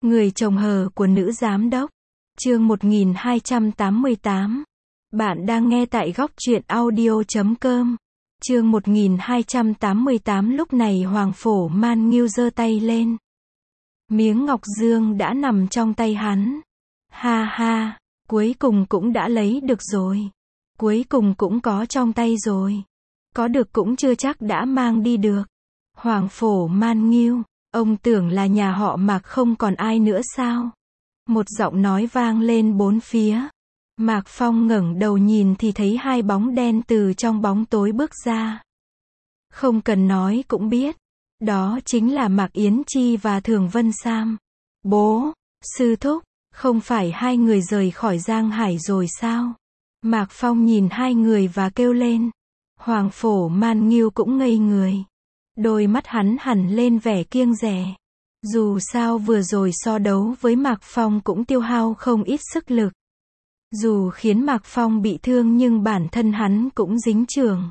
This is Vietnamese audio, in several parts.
Người chồng hờ của nữ giám đốc. Chương 1288. Bạn đang nghe tại góc truyện audio.com. Chương 1288. Lúc này Hoàng Phổ Man Nghiêu giơ tay lên. Miếng ngọc dương đã nằm trong tay hắn. Ha ha, cuối cùng cũng đã lấy được rồi. Cuối cùng cũng có trong tay rồi. Có được cũng chưa chắc đã mang đi được. Hoàng Phổ Man Nghiêu, ông tưởng là nhà họ Mạc không còn ai nữa sao? Một giọng nói vang lên bốn phía. Mạc Phong ngẩng đầu nhìn thì thấy hai bóng đen từ trong bóng tối bước ra. Không cần nói cũng biết. Đó chính là Mạc Yến Chi và Thường Vân Sam. Bố, sư thúc, không phải hai người rời khỏi Giang Hải rồi sao? Mạc Phong nhìn hai người và kêu lên. Hoàng Phổ Man Nghiêu cũng ngây người. Đôi mắt hắn hẳn lên vẻ kiêng dè. Dù sao vừa rồi so đấu với Mạc Phong cũng tiêu hao không ít sức lực. Dù khiến Mạc Phong bị thương nhưng bản thân hắn cũng dính chưởng.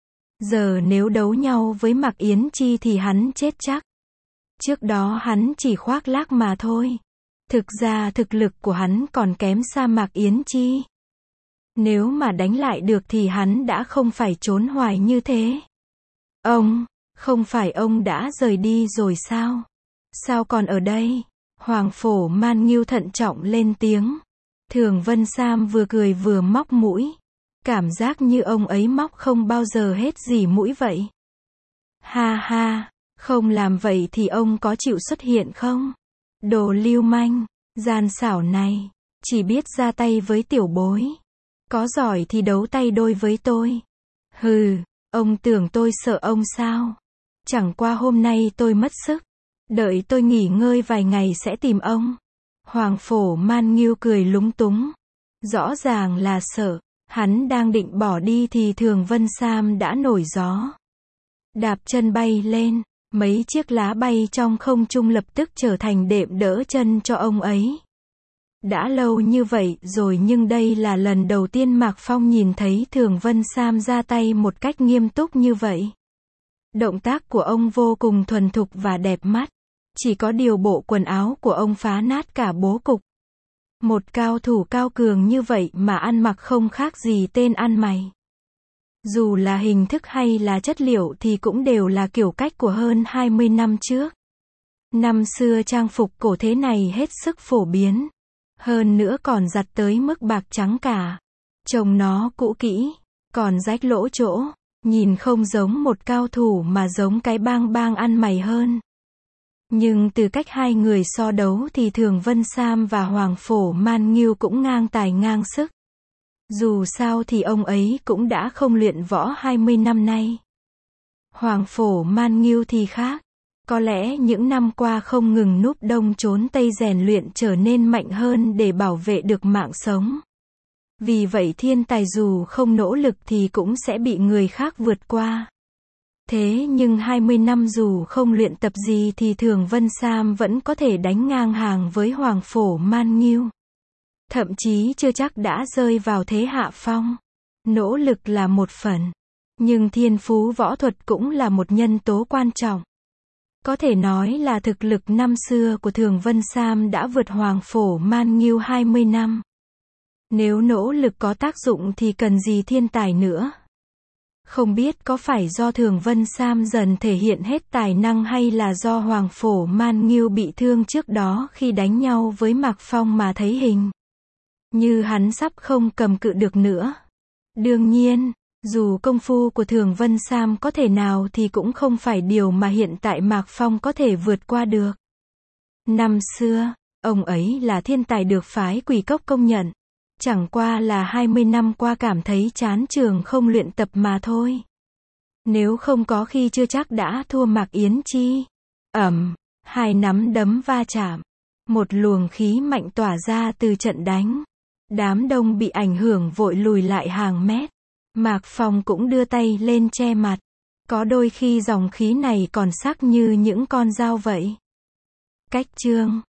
Giờ nếu đấu nhau với Mạc Yến Chi thì hắn chết chắc. Trước đó hắn chỉ khoác lác mà thôi. Thực ra thực lực của hắn còn kém xa Mạc Yến Chi. Nếu mà đánh lại được thì hắn đã không phải trốn hoài như thế. Ông, không phải ông đã rời đi rồi sao? Sao còn ở đây? Hoàng Phổ Man Nghiêu thận trọng lên tiếng. Thường Vân Sam vừa cười vừa móc mũi. Cảm giác như ông ấy móc không bao giờ hết gì mũi vậy. Ha ha, không làm vậy thì ông có chịu xuất hiện không? Đồ lưu manh, gian xảo này, chỉ biết ra tay với tiểu bối. Có giỏi thì đấu tay đôi với tôi. Hừ, ông tưởng tôi sợ ông sao? Chẳng qua hôm nay tôi mất sức. Đợi tôi nghỉ ngơi vài ngày sẽ tìm ông. Hoàng Phổ Man Nghiêu cười lúng túng. Rõ ràng là sợ. Hắn đang định bỏ đi thì Thường Vân Sam đã nổi gió. Đạp chân bay lên. Mấy chiếc lá bay trong không trung lập tức trở thành đệm đỡ chân cho ông ấy. Đã lâu như vậy rồi nhưng đây là lần đầu tiên Mạc Phong nhìn thấy Thường Vân Sam ra tay một cách nghiêm túc như vậy. Động tác của ông vô cùng thuần thục và đẹp mắt. Chỉ có điều bộ quần áo của ông phá nát cả bố cục. Một cao thủ cao cường như vậy mà ăn mặc không khác gì tên ăn mày. Dù là hình thức hay là chất liệu thì cũng đều là kiểu cách của hơn 20 năm trước. Năm xưa trang phục cổ thế này hết sức phổ biến. Hơn nữa còn giặt tới mức bạc trắng cả. Trông nó cũ kỹ, còn rách lỗ chỗ. Nhìn không giống một cao thủ mà giống cái bang bang ăn mày hơn. Nhưng từ cách hai người so đấu thì Thường Vân Sam và Hoàng Phổ Man Nghiêu cũng ngang tài ngang sức. Dù sao thì ông ấy cũng đã không luyện võ 20 năm nay. Hoàng Phổ Man Nghiêu thì khác. Có lẽ những năm qua không ngừng núp đông trốn tây rèn luyện trở nên mạnh hơn để bảo vệ được mạng sống. Vì vậy thiên tài dù không nỗ lực thì cũng sẽ bị người khác vượt qua. Thế nhưng 20 năm dù không luyện tập gì thì Thường Vân Sam vẫn có thể đánh ngang hàng với Hoàng Phổ Man Nghiêu. Thậm chí chưa chắc đã rơi vào thế hạ phong. Nỗ lực là một phần. Nhưng thiên phú võ thuật cũng là một nhân tố quan trọng. Có thể nói là thực lực năm xưa của Thường Vân Sam đã vượt Hoàng Phổ Man Nghiêu 20 năm. Nếu nỗ lực có tác dụng thì cần gì thiên tài nữa. Không biết có phải do Thường Vân Sam dần thể hiện hết tài năng hay là do Hoàng Phổ Man Nghiêu bị thương trước đó khi đánh nhau với Mạc Phong mà thấy hình như hắn sắp không cầm cự được nữa. Đương nhiên, dù công phu của Thường Vân Sam có thể nào thì cũng không phải điều mà hiện tại Mạc Phong có thể vượt qua được. Năm xưa, ông ấy là thiên tài được phái Quỷ Cốc công nhận. Chẳng qua là 20 năm qua cảm thấy chán trường không luyện tập mà thôi. Nếu không có khi chưa chắc đã thua Mạc Yến Chi. Hai nắm đấm va chạm. Một luồng khí mạnh tỏa ra từ trận đánh. Đám đông bị ảnh hưởng vội lùi lại hàng mét. Mạc Phong cũng đưa tay lên che mặt. Có đôi khi dòng khí này còn sắc như những con dao vậy. Cách chương